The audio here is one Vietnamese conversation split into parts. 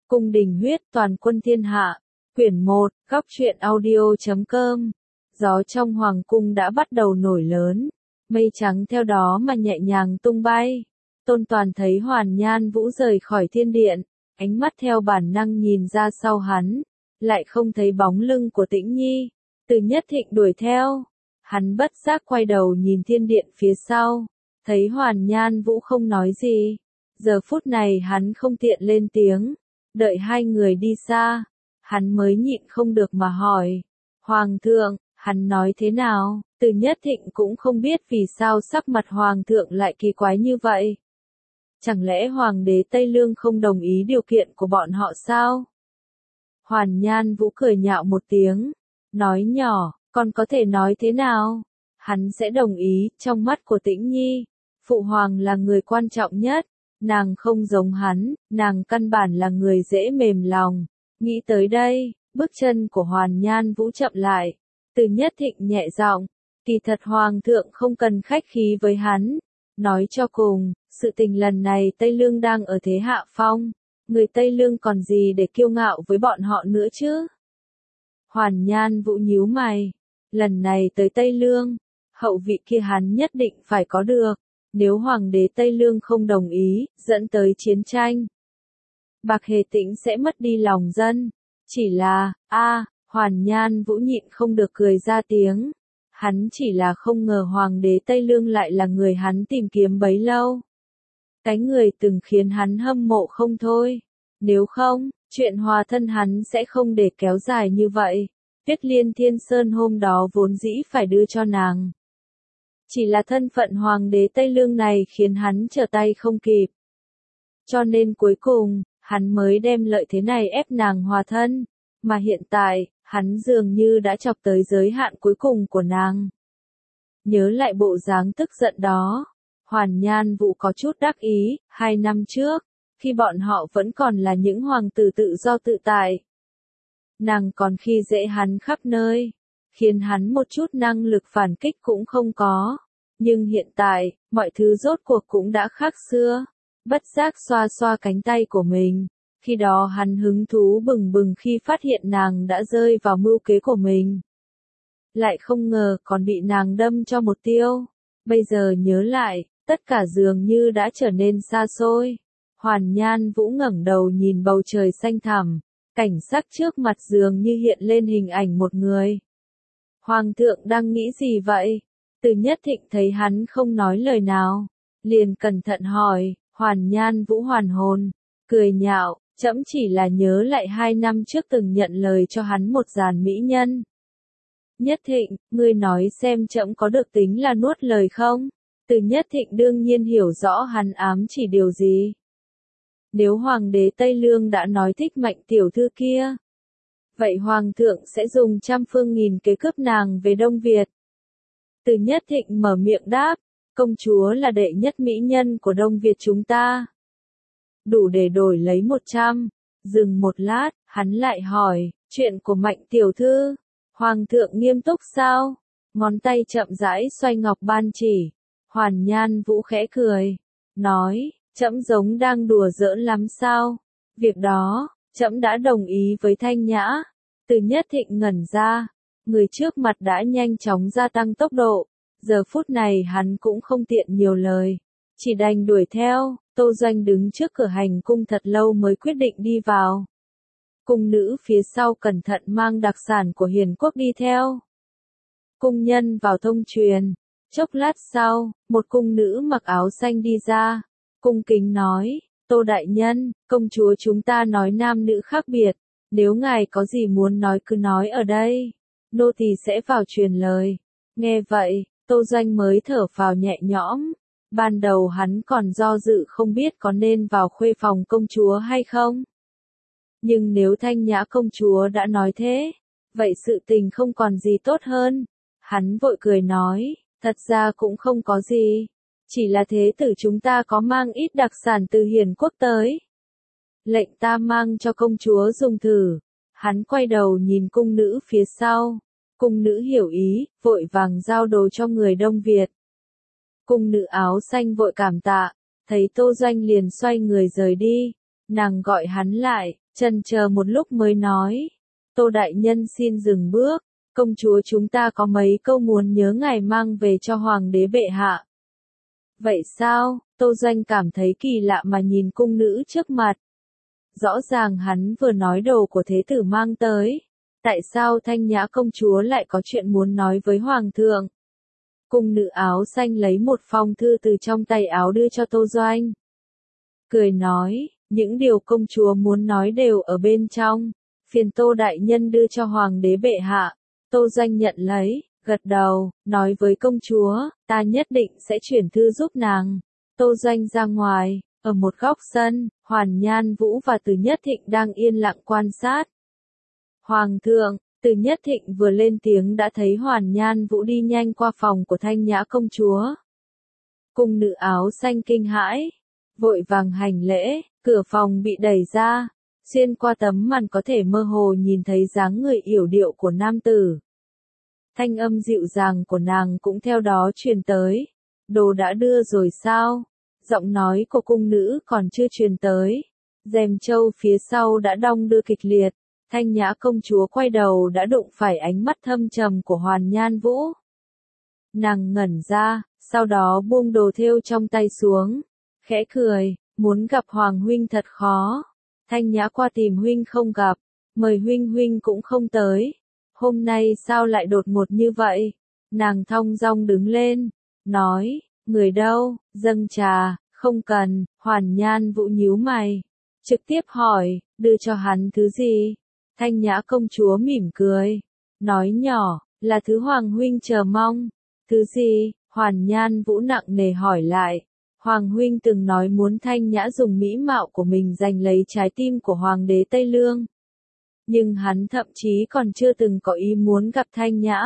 Cung đình huyết toàn quân thiên hạ. Quyển 1, góc truyện audio.com. Gió trong hoàng cung đã bắt đầu nổi lớn. Mây trắng theo đó mà nhẹ nhàng tung bay. Tôn Toàn thấy Hoàn Nhan Vũ rời khỏi thiên điện. Ánh mắt theo bản năng nhìn ra sau hắn. Lại không thấy bóng lưng của Tĩnh Nhi. Từ Nhất Thịnh đuổi theo. Hắn bất giác quay đầu nhìn thiên điện phía sau. Thấy Hoàn Nhan Vũ không nói gì. Giờ phút này hắn không tiện lên tiếng. Đợi hai người đi xa, hắn mới nhịn không được mà hỏi. Hoàng thượng, hắn nói thế nào? Từ Nhất Thịnh cũng không biết vì sao sắc mặt Hoàng thượng lại kỳ quái như vậy. Chẳng lẽ Hoàng đế Tây Lương không đồng ý điều kiện của bọn họ sao? Hoàn Nhan Vũ cười nhạo một tiếng, nói nhỏ, con có thể nói thế nào? Hắn sẽ đồng ý, trong mắt của Tĩnh Nhi, Phụ Hoàng là người quan trọng nhất. Nàng không giống hắn, nàng căn bản là người dễ mềm lòng. Nghĩ tới đây, bước chân của Hoàn Nhan Vũ chậm lại. Từ Nhất Thịnh nhẹ giọng, kỳ thật Hoàng thượng không cần khách khí với hắn. Nói cho cùng, sự tình lần này Tây Lương đang ở thế hạ phong. Người Tây Lương còn gì để kiêu ngạo với bọn họ nữa chứ? Hoàn Nhan Vũ nhíu mày. Lần này tới Tây Lương, hậu vị kia hắn nhất định phải có được. Nếu Hoàng đế Tây Lương không đồng ý, dẫn tới chiến tranh, Bạc Hề Tĩnh sẽ mất đi lòng dân. Chỉ là, Hoàn Nhan Vũ nhịn không được cười ra tiếng. Hắn chỉ là không ngờ Hoàng đế Tây Lương lại là người hắn tìm kiếm bấy lâu. Cái người từng khiến hắn hâm mộ không thôi. Nếu không, chuyện hòa thân hắn sẽ không để kéo dài như vậy. Tuyết Liên Thiên Sơn hôm đó vốn dĩ phải đưa cho nàng. Chỉ là thân phận Hoàng đế Tây Lương này khiến hắn trở tay không kịp. Cho nên cuối cùng, hắn mới đem lợi thế này ép nàng hòa thân. Mà hiện tại, hắn dường như đã chọc tới giới hạn cuối cùng của nàng. Nhớ lại bộ dáng tức giận đó, Hoàn Nhan Vũ có chút đắc ý. 2 năm trước, khi bọn họ vẫn còn là những hoàng tử tự do tự tại, nàng còn khi dễ hắn khắp nơi, khiến hắn một chút năng lực phản kích cũng không có. Nhưng hiện tại, mọi thứ rốt cuộc cũng đã khác xưa. Bất giác xoa xoa cánh tay của mình. Khi đó hắn hứng thú bừng bừng khi phát hiện nàng đã rơi vào mưu kế của mình. Lại không ngờ còn bị nàng đâm cho một tiêu. Bây giờ nhớ lại, tất cả dường như đã trở nên xa xôi. Hoàn Nhan Vũ ngẩng đầu nhìn bầu trời xanh thẳm. Cảnh sắc trước mặt dường như hiện lên hình ảnh một người. Hoàng thượng đang nghĩ gì vậy? Từ Nhất Thịnh thấy hắn không nói lời nào, liền cẩn thận hỏi. Hoàn Nhan Vũ hoàn hồn, cười nhạo, trẫm chỉ là nhớ lại 2 năm trước từng nhận lời cho hắn một dàn mỹ nhân. Nhất Thịnh, ngươi nói xem trẫm có được tính là nuốt lời không? Từ Nhất Thịnh đương nhiên hiểu rõ hắn ám chỉ điều gì. Nếu Hoàng đế Tây Lương đã nói thích Mạnh tiểu thư kia, vậy Hoàng thượng sẽ dùng trăm phương nghìn kế cướp nàng về Đông Việt. Từ Nhất Thịnh mở miệng đáp, công chúa là đệ nhất mỹ nhân của Đông Việt chúng ta. Đủ để đổi lấy 100. Dừng một lát, hắn lại hỏi, chuyện của Mạnh tiểu thư, Hoàng thượng nghiêm túc sao? Ngón tay chậm rãi xoay ngọc ban chỉ. Hoàn Nhan Vũ khẽ cười, nói, trẫm giống đang đùa giỡn lắm sao? Việc đó, trẫm đã đồng ý với Thanh Nhã. Từ Nhất Thịnh ngẩn ra, người trước mặt đã nhanh chóng gia tăng tốc độ. Giờ phút này hắn cũng không tiện nhiều lời, chỉ đành đuổi theo. Tô Doanh đứng trước cửa hành cung thật lâu mới quyết định đi vào. Cung nữ phía sau cẩn thận mang đặc sản của Hiền quốc đi theo. Cung nhân vào thông truyền. Chốc lát sau, một cung nữ mặc áo xanh đi ra, cung kính nói, Tô đại nhân, công chúa chúng ta nói nam nữ khác biệt, nếu ngài có gì muốn nói cứ nói ở đây, nô tỳ sẽ vào truyền lời. Nghe vậy, Tô Doanh mới thở phào nhẹ nhõm. Ban đầu hắn còn do dự không biết có nên vào khuê phòng công chúa hay không. Nhưng nếu Thanh Nhã công chúa đã nói thế, vậy sự tình không còn gì tốt hơn. Hắn vội cười nói, thật ra cũng không có gì. Chỉ là thế tử chúng ta có mang ít đặc sản từ Hiền quốc tới. Lệnh ta mang cho công chúa dùng thử. Hắn quay đầu nhìn cung nữ phía sau. Cung nữ hiểu ý, vội vàng giao đồ cho người Đông Việt. Cung nữ áo xanh vội cảm tạ, thấy Tô Doanh liền xoay người rời đi. Nàng gọi hắn lại, Chần chờ một lúc mới nói, Tô đại nhân xin dừng bước, công chúa chúng ta có mấy câu muốn nhớ ngài mang về cho hoàng đế bệ hạ. Vậy sao? Tô Doanh cảm thấy kỳ lạ mà nhìn cung nữ trước mặt. Rõ ràng hắn vừa nói đồ của thế tử mang tới. Tại sao Thanh Nhã công chúa lại có chuyện muốn nói với hoàng thượng? Cung nữ áo xanh lấy một phong thư từ trong tay áo đưa cho Tô Doanh. Cười nói, những điều công chúa muốn nói đều ở bên trong. Phiền Tô đại nhân đưa cho hoàng đế bệ hạ. Tô Doanh nhận lấy, gật đầu, nói với công chúa, ta nhất định sẽ chuyển thư giúp nàng. Tô Doanh ra ngoài, ở một góc sân, Hoàn Nhan Vũ và Từ Nhất Thịnh đang yên lặng quan sát. Hoàng thượng, Từ Nhất Thịnh vừa lên tiếng đã thấy Hoàn Nhan Vũ đi nhanh qua phòng của Thanh Nhã công chúa. Cung nữ áo xanh kinh hãi, vội vàng hành lễ, cửa phòng bị đẩy ra, xuyên qua tấm màn có thể mơ hồ nhìn thấy dáng người yểu điệu của nam tử. Thanh âm dịu dàng của nàng cũng theo đó truyền tới. Đồ đã đưa rồi sao? Giọng nói của cung nữ còn chưa truyền tới. Rèm trâu phía sau đã đong đưa kịch liệt. Thanh Nhã công chúa quay đầu đã đụng phải ánh mắt thâm trầm của Hoàn Nhan Vũ. Nàng ngẩn ra, sau đó buông đồ thêu trong tay xuống. Khẽ cười, muốn gặp Hoàng huynh thật khó. Thanh Nhã qua tìm huynh không gặp, mời huynh cũng không tới. Hôm nay sao lại đột ngột như vậy? Nàng thong dong đứng lên, nói, người đâu, dâng trà, không cần. Hoàn Nhan Vũ nhíu mày, trực tiếp hỏi, đưa cho hắn thứ gì? Thanh Nhã công chúa mỉm cười, nói nhỏ, là thứ Hoàng huynh chờ mong. Thứ gì? Hoàn Nhan Vũ nặng nề hỏi lại. Hoàng huynh từng nói muốn Thanh Nhã dùng mỹ mạo của mình giành lấy trái tim của hoàng đế Tây Lương. Nhưng hắn thậm chí còn chưa từng có ý muốn gặp Thanh Nhã.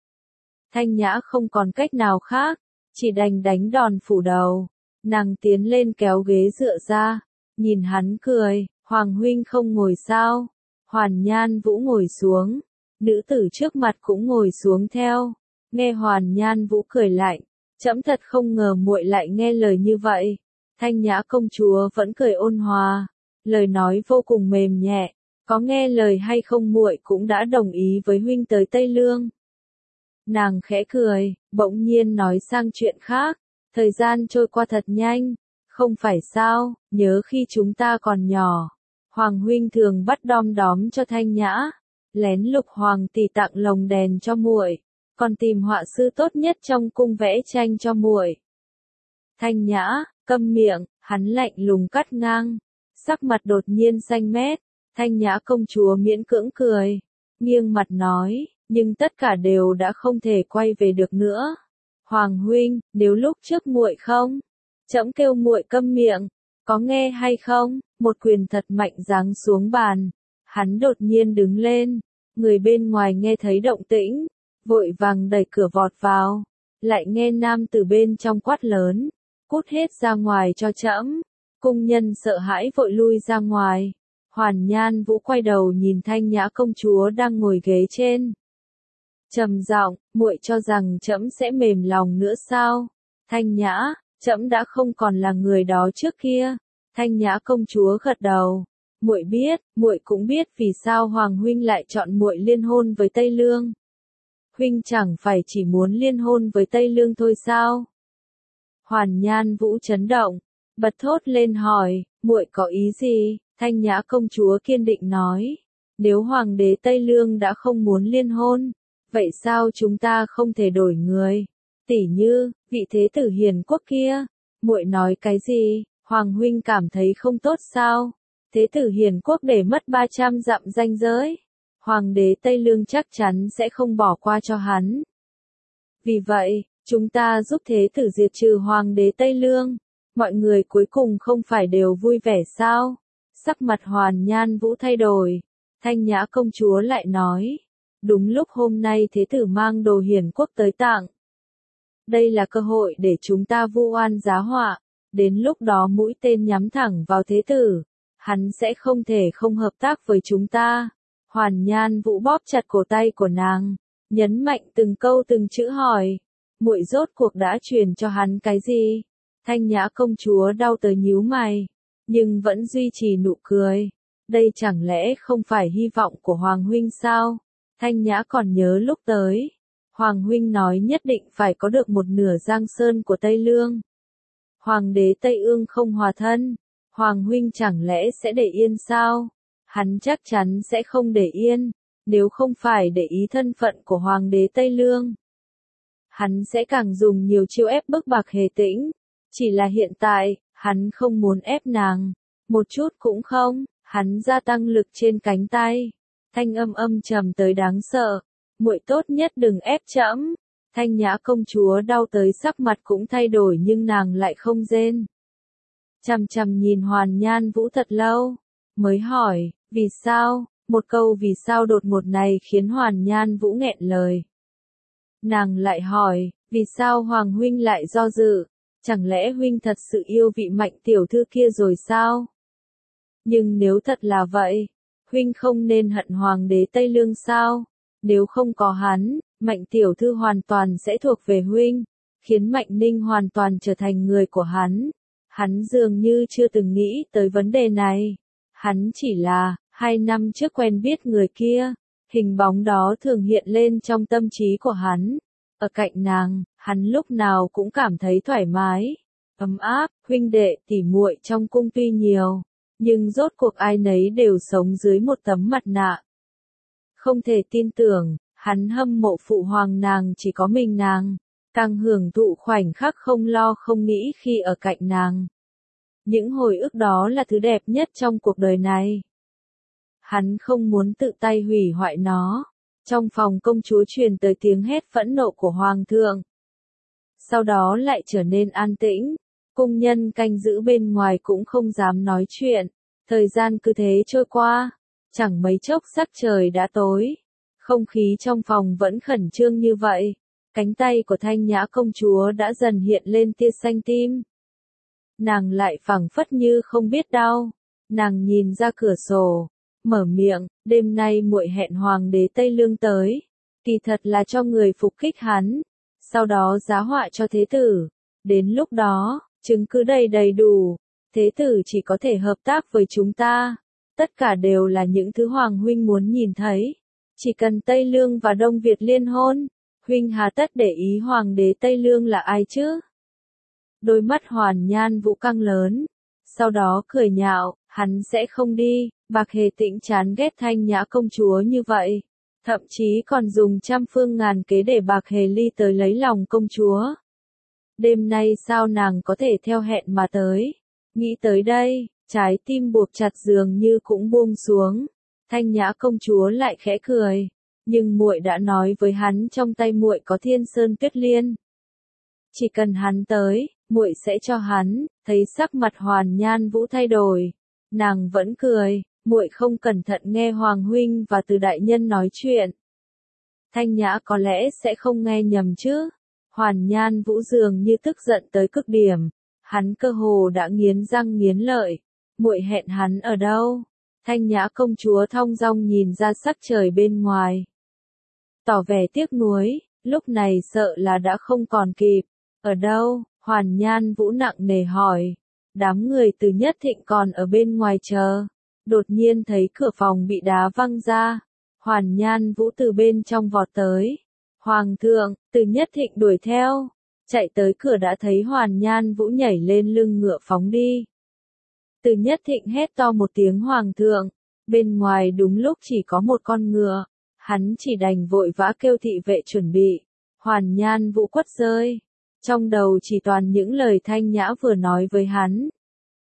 Thanh Nhã không còn cách nào khác, chỉ đành đánh đòn phủ đầu. Nàng tiến lên kéo ghế dựa ra, nhìn hắn cười, Hoàng huynh không ngồi sao? Hoàn Nhan Vũ ngồi xuống, nữ tử trước mặt cũng ngồi xuống theo. Nghe Hoàn Nhan Vũ cười lạnh, trẫm thật không ngờ muội lại nghe lời như vậy. Thanh Nhã công chúa vẫn cười ôn hòa, lời nói vô cùng mềm nhẹ, có nghe lời hay không muội cũng đã đồng ý với huynh tới Tây Lương. Nàng khẽ cười, bỗng nhiên nói sang chuyện khác, thời gian trôi qua thật nhanh, không phải sao, nhớ khi chúng ta còn nhỏ, Hoàng huynh thường bắt đom đóm cho Thanh Nhã, lén lục hoàng tỷ tặng lồng đèn cho muội, còn tìm họa sư tốt nhất trong cung vẽ tranh cho muội. Thanh Nhã, câm miệng, hắn lạnh lùng cắt ngang, sắc mặt đột nhiên xanh mét. Thanh Nhã công chúa miễn cưỡng cười, nghiêng mặt nói, nhưng tất cả đều đã không thể quay về được nữa. Hoàng huynh, nếu lúc trước muội không, trẫm kêu muội câm miệng, có nghe hay không? Một quyền thật mạnh giáng xuống bàn, hắn đột nhiên đứng lên, người bên ngoài nghe thấy động tĩnh, vội vàng đẩy cửa vọt vào, lại nghe nam từ bên trong quát lớn, cút hết ra ngoài cho trẫm. Cung nhân sợ hãi vội lui ra ngoài. Hoàn Nhan Vũ quay đầu nhìn Thanh Nhã công chúa đang ngồi ghế trên. Trầm giọng, muội cho rằng trẫm sẽ mềm lòng nữa sao? Thanh Nhã, trẫm đã không còn là người đó trước kia. Thanh Nhã công chúa gật đầu. Muội biết, muội cũng biết vì sao Hoàng huynh lại chọn muội liên hôn với Tây Lương. Huynh chẳng phải chỉ muốn liên hôn với Tây Lương thôi sao? Hoàn Nhan Vũ chấn động, bật thốt lên hỏi, muội có ý gì? Thanh Nhã công chúa kiên định nói, nếu hoàng đế Tây Lương đã không muốn liên hôn, vậy sao chúng ta không thể đổi người? Tỉ như, vị thế tử hiền quốc kia, muội nói cái gì? Hoàng huynh cảm thấy không tốt sao? Thế tử hiền quốc để mất 300 dặm ranh giới, hoàng đế Tây Lương chắc chắn sẽ không bỏ qua cho hắn. Vì vậy, chúng ta giúp thế tử diệt trừ hoàng đế Tây Lương, mọi người cuối cùng không phải đều vui vẻ sao? Sắc mặt Hoàn Nhan Vũ thay đổi, Thanh Nhã công chúa lại nói, đúng lúc hôm nay thế tử mang đồ hiền quốc tới tặng. Đây là cơ hội để chúng ta vu oan giá họa, đến lúc đó mũi tên nhắm thẳng vào thế tử, hắn sẽ không thể không hợp tác với chúng ta. Hoàn Nhan Vũ bóp chặt cổ tay của nàng, nhấn mạnh từng câu từng chữ hỏi, muội rốt cuộc đã truyền cho hắn cái gì? Thanh Nhã công chúa đau tới nhíu mày, nhưng vẫn duy trì nụ cười. Đây chẳng lẽ không phải hy vọng của Hoàng huynh sao? Thanh Nhã còn nhớ lúc tới. Hoàng huynh nói nhất định phải có được một nửa giang sơn của Tây Lương. Hoàng đế Tây Ương không hòa thân. Hoàng huynh chẳng lẽ sẽ để yên sao? Hắn chắc chắn sẽ không để yên. Nếu không phải để ý thân phận của Hoàng đế Tây Lương, hắn sẽ càng dùng nhiều chiêu ép bức Bạc Hề Tĩnh. Chỉ là hiện tại, hắn không muốn ép nàng. Một chút cũng không, hắn gia tăng lực trên cánh tay. Thanh âm âm trầm tới đáng sợ. Muội tốt nhất đừng ép trẫm. Thanh Nhã công chúa đau tới sắc mặt cũng thay đổi nhưng nàng lại không rên. Chằm chằm nhìn Hoàn Nhan Vũ thật lâu, mới hỏi, vì sao? Một câu vì sao đột ngột này khiến Hoàn Nhan Vũ nghẹn lời. Nàng lại hỏi, vì sao Hoàng huynh lại do dự? Chẳng lẽ huynh thật sự yêu vị Mạnh tiểu thư kia rồi sao? Nhưng nếu thật là vậy, huynh không nên hận Hoàng đế Tây Lương sao? Nếu không có hắn, Mạnh tiểu thư hoàn toàn sẽ thuộc về huynh, khiến Mạnh Ninh hoàn toàn trở thành người của hắn. Hắn dường như chưa từng nghĩ tới vấn đề này. Hắn chỉ là, 2 năm trước quen biết người kia, hình bóng đó thường hiện lên trong tâm trí của hắn. Ở cạnh nàng, hắn lúc nào cũng cảm thấy thoải mái, ấm áp. Huynh đệ tỉ muội trong cung tuy nhiều, nhưng rốt cuộc ai nấy đều sống dưới một tấm mặt nạ. Không thể tin tưởng, hắn hâm mộ phụ hoàng nàng chỉ có mình nàng, càng hưởng thụ khoảnh khắc không lo không nghĩ khi ở cạnh nàng. Những hồi ức đó là thứ đẹp nhất trong cuộc đời này. Hắn không muốn tự tay hủy hoại nó. Trong phòng công chúa truyền tới tiếng hét phẫn nộ của hoàng thượng. Sau đó lại trở nên an tĩnh. Cung nhân canh giữ bên ngoài cũng không dám nói chuyện. Thời gian cứ thế trôi qua. Chẳng mấy chốc sắc trời đã tối. Không khí trong phòng vẫn khẩn trương như vậy. Cánh tay của Thanh Nhã công chúa đã dần hiện lên tia xanh tím. Nàng lại phảng phất như không biết đau. Nàng nhìn ra cửa sổ, mở miệng, đêm nay muội hẹn Hoàng đế Tây Lương tới. Kỳ thật là cho người phục kích hắn. Sau đó giá họa cho thế tử. Đến lúc đó, chứng cứ đầy đủ. Thế tử chỉ có thể hợp tác với chúng ta. Tất cả đều là những thứ Hoàng huynh muốn nhìn thấy. Chỉ cần Tây Lương và Đông Việt liên hôn, huynh hà tất để ý Hoàng đế Tây Lương là ai chứ? Đôi mắt Hoàn Nhan Vũ căng lớn. Sau đó cười nhạo, hắn sẽ không đi. Bạc Hề Tĩnh chán ghét Thanh Nhã công chúa như vậy. Thậm chí còn dùng trăm phương ngàn kế để Bạc Hề Ly tới lấy lòng công chúa. Đêm nay sao nàng có thể theo hẹn mà tới? Nghĩ tới đây, trái tim buộc chặt dường như cũng buông xuống. Thanh Nhã công chúa lại khẽ cười. Nhưng muội đã nói với hắn trong tay muội có Thiên Sơn Tuyết Liên. Chỉ cần hắn tới, muội sẽ cho hắn. Thấy sắc mặt Hoàn Nhan Vũ thay đổi, nàng vẫn cười. Muội không cẩn thận nghe Hoàng huynh và Từ đại nhân nói chuyện. Thanh Nhã có lẽ sẽ không nghe nhầm chứ. Hoàn Nhan Vũ dường như tức giận tới cực điểm. Hắn cơ hồ đã nghiến răng nghiến lợi. Muội hẹn hắn ở đâu? Thanh Nhã công chúa thong dong nhìn ra sắc trời bên ngoài. Tỏ vẻ tiếc nuối, lúc này sợ là đã không còn kịp. Ở đâu? Hoàn Nhan Vũ nặng nề hỏi. Đám người Từ Nhất Thịnh còn ở bên ngoài chờ. Đột nhiên thấy cửa phòng bị đá văng ra. Hoàn Nhan Vũ từ bên trong vọt tới. Hoàng thượng, Từ Nhất Thịnh đuổi theo. Chạy tới cửa đã thấy Hoàn Nhan Vũ nhảy lên lưng ngựa phóng đi. Từ Nhất Thịnh hét to một tiếng Hoàng thượng. Bên ngoài đúng lúc chỉ có một con ngựa. Hắn chỉ đành vội vã kêu thị vệ chuẩn bị. Hoàn Nhan Vũ quất rơi. Trong đầu chỉ toàn những lời Thanh Nhã vừa nói với hắn.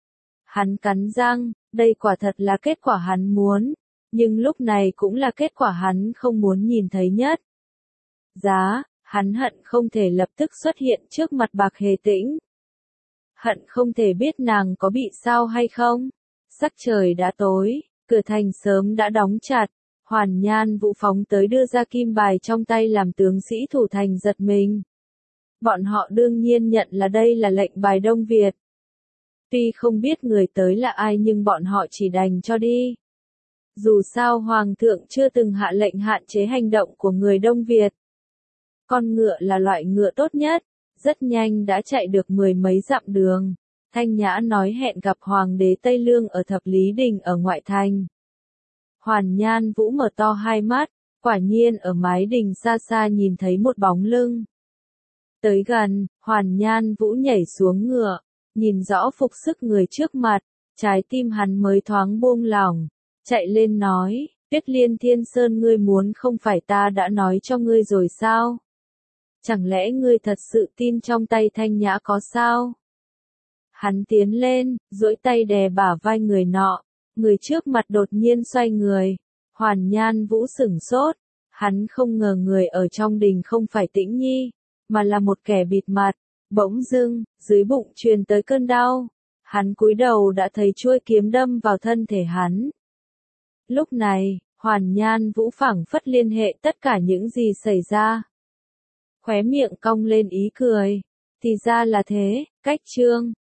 Hắn cắn răng, đây quả thật là kết quả hắn muốn. Nhưng lúc này cũng là kết quả hắn không muốn nhìn thấy nhất. Hắn hận không thể lập tức xuất hiện trước mặt Bạc Hề Tĩnh. Hận không thể biết nàng có bị sao hay không. Sắc trời đã tối, cửa thành sớm đã đóng chặt. Hoàn Nhan Vũ phóng tới đưa ra kim bài trong tay làm tướng sĩ thủ thành giật mình. Bọn họ đương nhiên nhận là đây là lệnh bài Đông Việt. Tuy không biết người tới là ai nhưng bọn họ chỉ đành cho đi. Dù sao Hoàng thượng chưa từng hạ lệnh hạn chế hành động của người Đông Việt. Con ngựa là loại ngựa tốt nhất, rất nhanh đã chạy được 10 mấy dặm đường. Thanh Nhã nói hẹn gặp Hoàng đế Tây Lương ở Thập Lý Đình ở ngoại thành. Hoàn Nhan Vũ mở to hai mắt, quả nhiên ở mái đình xa xa nhìn thấy một bóng lưng. Tới gần, Hoàn Nhan Vũ nhảy xuống ngựa, nhìn rõ phục sức người trước mặt, trái tim hắn mới thoáng buông lỏng, chạy lên nói, Tuyết Liên Thiên Sơn ngươi muốn không phải ta đã nói cho ngươi rồi sao? Chẳng lẽ ngươi thật sự tin trong tay Thanh Nhã có sao? Hắn tiến lên, duỗi tay đè bả vai người nọ, người trước mặt đột nhiên xoay người, Hoàn Nhan Vũ sửng sốt, hắn không ngờ người ở trong đình không phải Tĩnh Nhi, mà là một kẻ bịt mặt, bỗng dưng, dưới bụng truyền tới cơn đau, hắn cúi đầu đã thấy chuôi kiếm đâm vào thân thể hắn. Lúc này, Hoàn Nhan Vũ phảng phất liên hệ tất cả những gì xảy ra. Khóe miệng cong lên ý cười, thì ra là thế, Cách Trương.